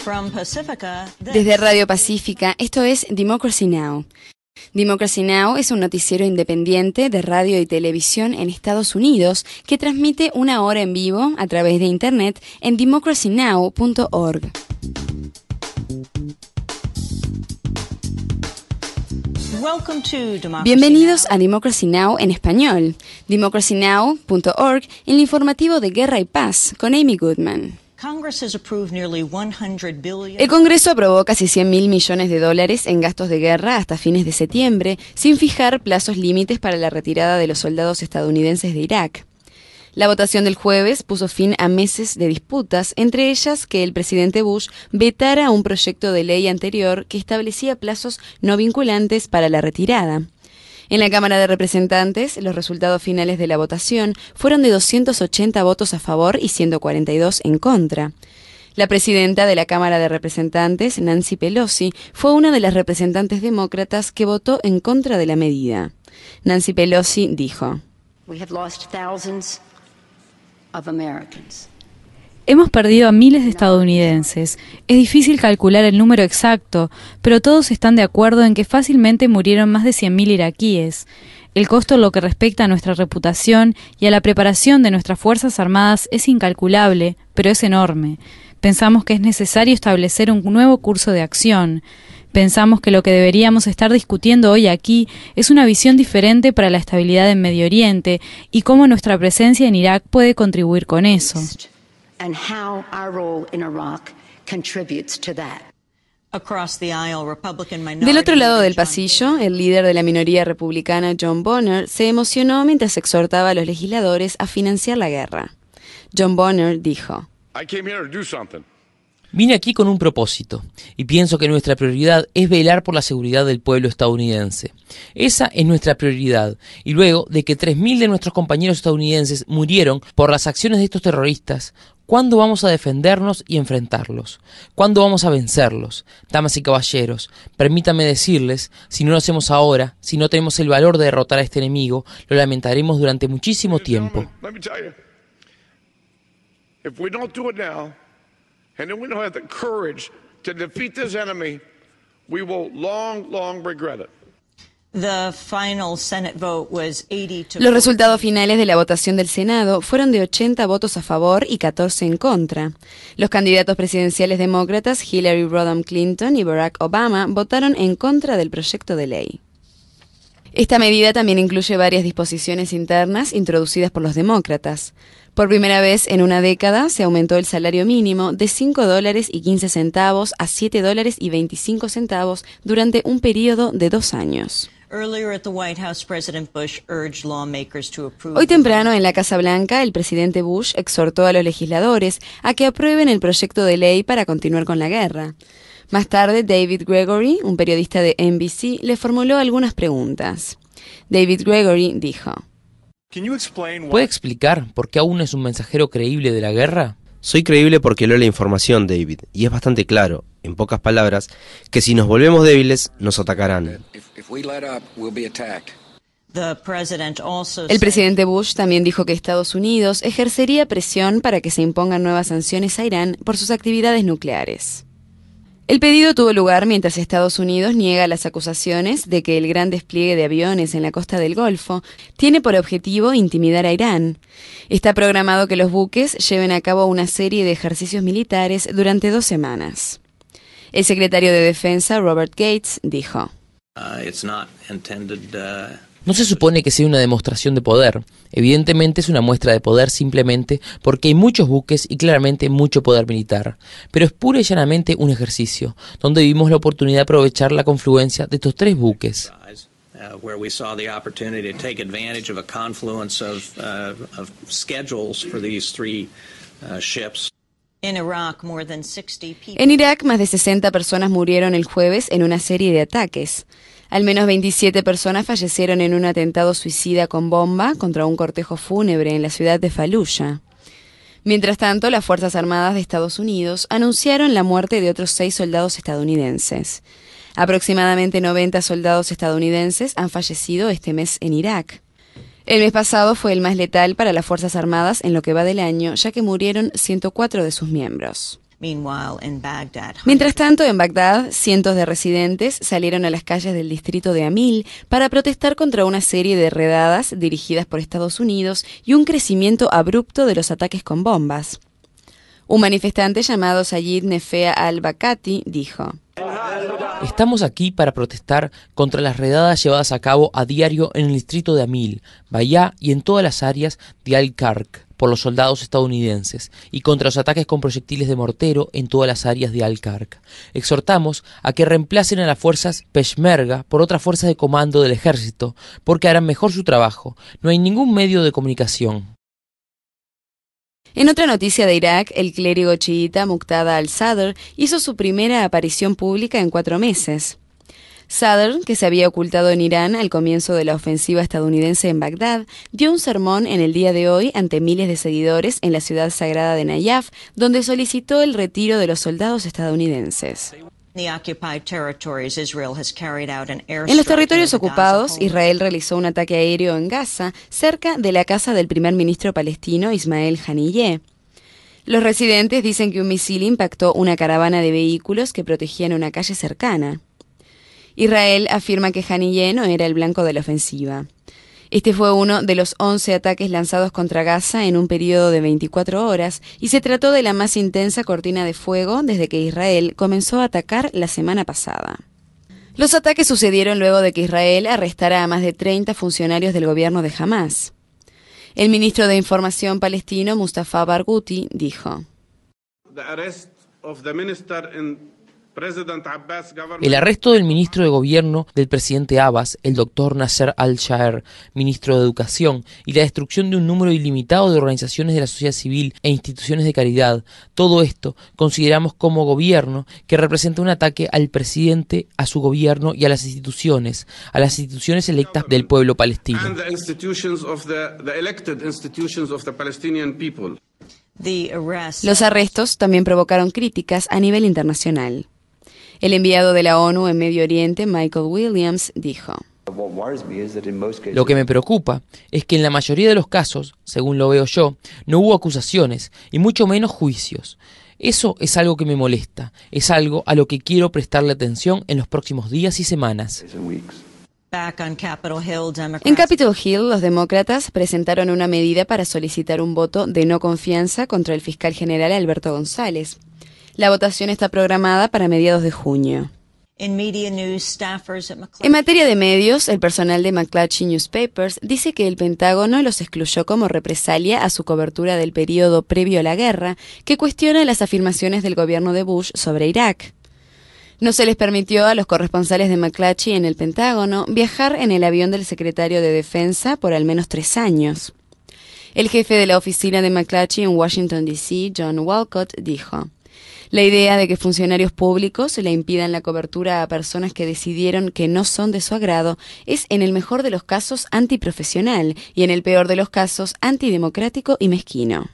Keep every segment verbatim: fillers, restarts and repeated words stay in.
Desde Radio Pacífica, esto es Democracy Now! Democracy Now! Es un noticiero independiente de radio y televisión en Estados Unidos que transmite una hora en vivo a través de Internet en democracy now punto org. Bienvenidos a Democracy Now! En español, democracy now punto org, el informativo de Guerra y Paz con Amy Goodman. El Congreso aprobó casi cien mil millones de dólares en gastos de guerra hasta fines de septiembre, sin fijar plazos límites para la retirada de los soldados estadounidenses de Irak. La votación del jueves puso fin a meses de disputas, entre ellas que el presidente Bush vetara un proyecto de ley anterior que establecía plazos no vinculantes para la retirada. En la Cámara de Representantes, los resultados finales de la votación fueron de doscientos ochenta votos a favor y ciento cuarenta y dos en contra. La presidenta de la Cámara de Representantes, Nancy Pelosi, fue una de las representantes demócratas que votó en contra de la medida. Nancy Pelosi dijo: We have lost thousands of Americans. Hemos perdido a miles de estadounidenses. Es difícil calcular el número exacto, pero todos están de acuerdo en que fácilmente murieron más de cien mil iraquíes. El costo en lo que respecta a nuestra reputación y a la preparación de nuestras Fuerzas Armadas es incalculable, pero es enorme. Pensamos que es necesario establecer un nuevo curso de acción. Pensamos que lo que deberíamos estar discutiendo hoy aquí es una visión diferente para la estabilidad en Medio Oriente y cómo nuestra presencia en Irak puede contribuir con eso. And how our role in Iraq contributes to that. Del otro lado del pasillo, el líder de la minoría republicana, John Boehner, se emocionó mientras exhortaba a los legisladores a financiar la guerra. John Boehner dijo: Vine aquí con un propósito, y pienso que nuestra prioridad es velar por la seguridad del pueblo estadounidense. Esa es nuestra prioridad, y luego de que tres mil de nuestros compañeros estadounidenses murieron por las acciones de estos terroristas, ¿cuándo vamos a defendernos y enfrentarlos? ¿Cuándo vamos a vencerlos? Damas y caballeros, permítanme decirles, si no lo hacemos ahora, si no tenemos el valor de derrotar a este enemigo, lo lamentaremos durante muchísimo tiempo. And then we don't have the courage to defeat this enemy, we will long, long regret it. Los resultados finales de la votación del Senado fueron de ochenta votos a favor y catorce en contra. Los candidatos presidenciales demócratas Hillary Rodham Clinton y Barack Obama votaron en contra del proyecto de ley. Esta medida también incluye varias disposiciones internas introducidas por los demócratas. Por primera vez en una década se aumentó el salario mínimo de cinco dólares y quince centavos a siete dólares y veinticinco centavos durante un periodo de dos años. Hoy temprano en la Casa Blanca, el presidente Bush exhortó a los legisladores a que aprueben el proyecto de ley para continuar con la guerra. Más tarde, David Gregory, un periodista de N B C, le formuló algunas preguntas. David Gregory dijo: ¿Puede explicar por qué aún es un mensajero creíble de la guerra? Soy creíble porque leo la información, David, y es bastante claro, en pocas palabras, que si nos volvemos débiles, nos atacarán. El presidente Bush también dijo que Estados Unidos ejercería presión para que se impongan nuevas sanciones a Irán por sus actividades nucleares. El pedido tuvo lugar mientras Estados Unidos niega las acusaciones de que el gran despliegue de aviones en la costa del Golfo tiene por objetivo intimidar a Irán. Está programado que los buques lleven a cabo una serie de ejercicios militares durante dos semanas. El secretario de Defensa, Robert Gates, dijo: Uh, it's not intended, uh... No se supone que sea una demostración de poder. Evidentemente es una muestra de poder simplemente porque hay muchos buques y claramente mucho poder militar. Pero es pura y llanamente un ejercicio, donde vimos la oportunidad de aprovechar la confluencia de estos tres buques. Uh, where we saw the opportunity to take advantage of a confluence of, uh, of schedules for these three uh, ships. En Irak, más de sesenta personas murieron el jueves en una serie de ataques. Al menos veintisiete personas fallecieron en un atentado suicida con bomba contra un cortejo fúnebre en la ciudad de Fallujah. Mientras tanto, las Fuerzas Armadas de Estados Unidos anunciaron la muerte de otros seis soldados estadounidenses. Aproximadamente noventa soldados estadounidenses han fallecido este mes en Irak. El mes pasado fue el más letal para las Fuerzas Armadas en lo que va del año, ya que murieron ciento cuatro de sus miembros. Mientras tanto, en Bagdad, cientos de residentes salieron a las calles del distrito de Amil para protestar contra una serie de redadas dirigidas por Estados Unidos y un crecimiento abrupto de los ataques con bombas. Un manifestante llamado Sayid Nefea al-Bakati dijo: Estamos aquí para protestar contra las redadas llevadas a cabo a diario en el distrito de Amil, Bayá y en todas las áreas de Al-Kark por los soldados estadounidenses y contra los ataques con proyectiles de mortero en todas las áreas de Al-Kark. Exhortamos a que reemplacen a las fuerzas Peshmerga por otras fuerzas de comando del ejército, porque harán mejor su trabajo. No hay ningún medio de comunicación. En otra noticia de Irak, el clérigo chiita Muqtada al-Sadr hizo su primera aparición pública en cuatro meses. Sadr, que se había ocultado en Irán al comienzo de la ofensiva estadounidense en Bagdad, dio un sermón en el día de hoy ante miles de seguidores en la ciudad sagrada de Nayaf, donde solicitó el retiro de los soldados estadounidenses. En los territorios ocupados, Israel realizó un ataque aéreo en Gaza, cerca de la casa del primer ministro palestino Ismael Haniyeh. Los residentes dicen que un misil impactó una caravana de vehículos que protegían una calle cercana. Israel afirma que Haniyeh no era el blanco de la ofensiva. Este fue uno de los once ataques lanzados contra Gaza en un periodo de veinticuatro horas y se trató de la más intensa cortina de fuego desde que Israel comenzó a atacar la semana pasada. Los ataques sucedieron luego de que Israel arrestara a más de treinta funcionarios del gobierno de Hamás. El ministro de Información palestino, Mustafa Barghouti, dijo: El arresto del ministro de Gobierno del presidente Abbas, el doctor Nasser al-Shaher, ministro de Educación, y la destrucción de un número ilimitado de organizaciones de la sociedad civil e instituciones de caridad, todo esto consideramos como gobierno que representa un ataque al presidente, a su gobierno y a las instituciones, a las instituciones electas del pueblo palestino. Los arrestos también provocaron críticas a nivel internacional. El enviado de la ONU en Medio Oriente, Michael Williams, dijo: Lo que me preocupa es que en la mayoría de los casos, según lo veo yo, no hubo acusaciones y mucho menos juicios. Eso es algo que me molesta, es algo a lo que quiero prestarle atención en los próximos días y semanas. En Capitol Hill, los demócratas presentaron una medida para solicitar un voto de no confianza contra el fiscal general Alberto González. La votación está programada para mediados de junio. En materia de medios, el personal de McClatchy Newspapers dice que el Pentágono los excluyó como represalia a su cobertura del periodo previo a la guerra, que cuestiona las afirmaciones del gobierno de Bush sobre Irak. No se les permitió a los corresponsales de McClatchy en el Pentágono viajar en el avión del secretario de Defensa por al menos tres años. El jefe de la oficina de McClatchy en Washington, D C, John Walcott, dijo: La idea de que funcionarios públicos le impidan la cobertura a personas que decidieron que no son de su agrado es, en el mejor de los casos, antiprofesional y, en el peor de los casos, antidemocrático y mezquino.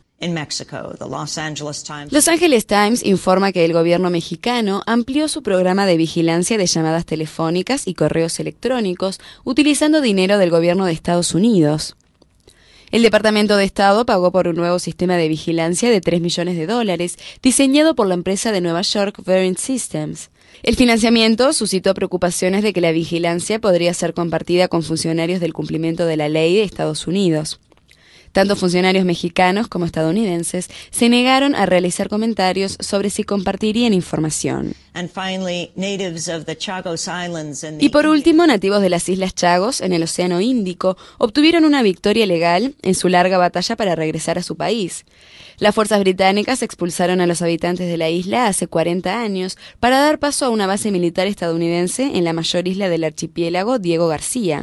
Los Angeles Times informa que el gobierno mexicano amplió su programa de vigilancia de llamadas telefónicas y correos electrónicos utilizando dinero del gobierno de Estados Unidos. El Departamento de Estado pagó por un nuevo sistema de vigilancia de tres millones de dólares, diseñado por la empresa de Nueva York Verint Systems. El financiamiento suscitó preocupaciones de que la vigilancia podría ser compartida con funcionarios del cumplimiento de la ley de Estados Unidos. Tanto funcionarios mexicanos como estadounidenses se negaron a realizar comentarios sobre si compartirían información. Y por último, nativos de las Islas Chagos, en el Océano Índico, obtuvieron una victoria legal en su larga batalla para regresar a su país. Las fuerzas británicas expulsaron a los habitantes de la isla hace cuarenta años para dar paso a una base militar estadounidense en la mayor isla del archipiélago, Diego García.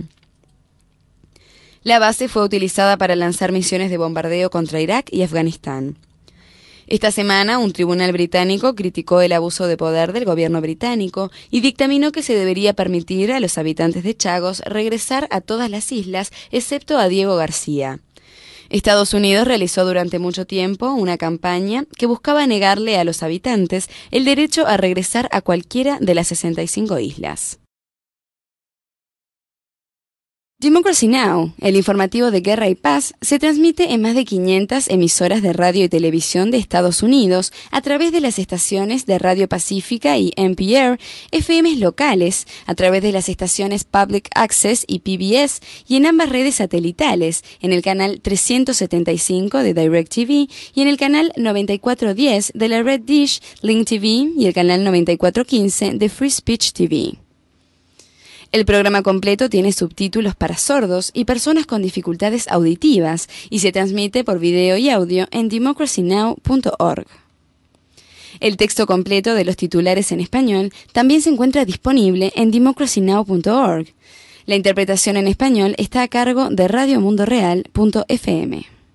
La base fue utilizada para lanzar misiones de bombardeo contra Irak y Afganistán. Esta semana, un tribunal británico criticó el abuso de poder del gobierno británico y dictaminó que se debería permitir a los habitantes de Chagos regresar a todas las islas, excepto a Diego García. Estados Unidos realizó durante mucho tiempo una campaña que buscaba negarle a los habitantes el derecho a regresar a cualquiera de las sesenta y cinco islas. Democracy Now!, el informativo de guerra y paz, se transmite en más de quinientas emisoras de radio y televisión de Estados Unidos a través de las estaciones de Radio Pacífica y N P R, F Ms locales, a través de las estaciones Public Access y P B S y en ambas redes satelitales, en el canal trescientos setenta y cinco de DirecTV y en el canal noventa y cuatro diez de la red Dish, Link T V y el canal noventa y cuatro quince de Free Speech T V. El programa completo tiene subtítulos para sordos y personas con dificultades auditivas y se transmite por video y audio en democracy now punto org. El texto completo de los titulares en español también se encuentra disponible en democracy now punto org. La interpretación en español está a cargo de radio mundo real punto f m.